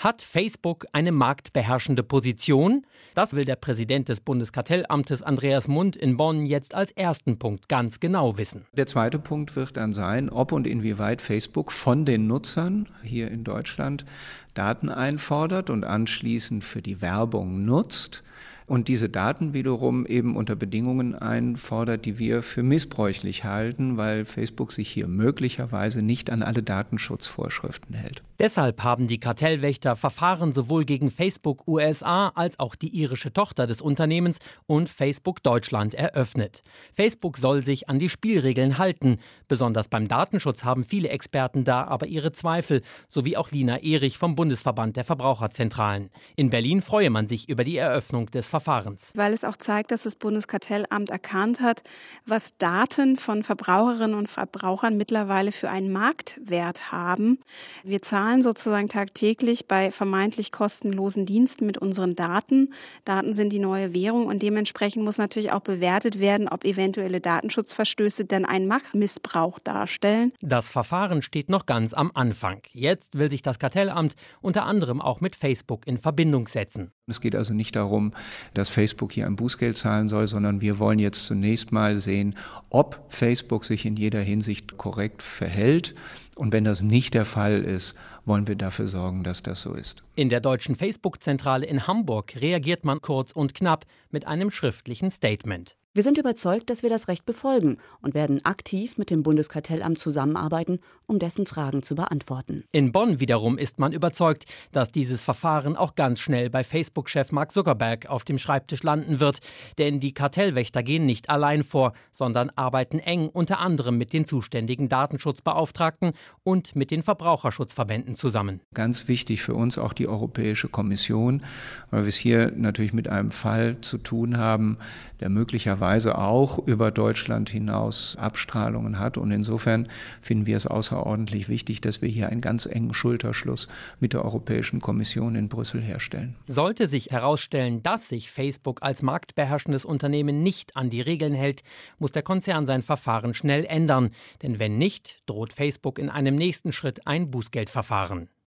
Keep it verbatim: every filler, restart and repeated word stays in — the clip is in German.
Hat Facebook eine marktbeherrschende Position? Das will der Präsident des Bundeskartellamtes Andreas Mund in Bonn jetzt als ersten Punkt ganz genau wissen. Der zweite Punkt wird dann sein, ob und inwieweit Facebook von den Nutzern hier in Deutschland Daten einfordert und anschließend für die Werbung nutzt. Und diese Daten wiederum eben unter Bedingungen einfordert, die wir für missbräuchlich halten, weil Facebook sich hier möglicherweise nicht an alle Datenschutzvorschriften hält. Deshalb haben die Kartellwächter Verfahren sowohl gegen Facebook U S A als auch die irische Tochter des Unternehmens und Facebook Deutschland eröffnet. Facebook soll sich an die Spielregeln halten. Besonders beim Datenschutz haben viele Experten da aber ihre Zweifel, sowie auch Lina Erich vom Bundesverband der Verbraucherzentralen. In Berlin freue man sich über die Eröffnung des Verfahrens. Weil es auch zeigt, dass das Bundeskartellamt erkannt hat, was Daten von Verbraucherinnen und Verbrauchern mittlerweile für einen Marktwert haben. Wir zahlen sozusagen tagtäglich bei vermeintlich kostenlosen Diensten mit unseren Daten. Daten sind die neue Währung und dementsprechend muss natürlich auch bewertet werden, ob eventuelle Datenschutzverstöße denn einen Machtmissbrauch darstellen. Das Verfahren steht noch ganz am Anfang. Jetzt will sich das Kartellamt unter anderem auch mit Facebook in Verbindung setzen. Es geht also nicht darum, dass Facebook hier ein Bußgeld zahlen soll, sondern wir wollen jetzt zunächst mal sehen, ob Facebook sich in jeder Hinsicht korrekt verhält. Und wenn das nicht der Fall ist, wollen wir dafür sorgen, dass das so ist. In der deutschen Facebook-Zentrale in Hamburg reagiert man kurz und knapp mit einem schriftlichen Statement. Wir sind überzeugt, dass wir das Recht befolgen und werden aktiv mit dem Bundeskartellamt zusammenarbeiten, um dessen Fragen zu beantworten. In Bonn wiederum ist man überzeugt, dass dieses Verfahren auch ganz schnell bei Facebook-Chef Mark Zuckerberg auf dem Schreibtisch landen wird. Denn die Kartellwächter gehen nicht allein vor, sondern arbeiten eng unter anderem mit den zuständigen Datenschutzbeauftragten und mit den Verbraucherschutzverbänden zusammen. Ganz wichtig für uns auch die Europäische Kommission, weil wir es hier natürlich mit einem Fall zu tun haben, der möglicherweise auch über Deutschland hinaus Abstrahlungen hat. Und insofern finden wir es außerordentlich wichtig, dass wir hier einen ganz engen Schulterschluss mit der Europäischen Kommission in Brüssel herstellen. Sollte sich herausstellen, dass sich Facebook als marktbeherrschendes Unternehmen nicht an die Regeln hält, muss der Konzern sein Verfahren schnell ändern. Denn wenn nicht, droht Facebook in einem nächsten Schritt ein Bußgeldverfahren.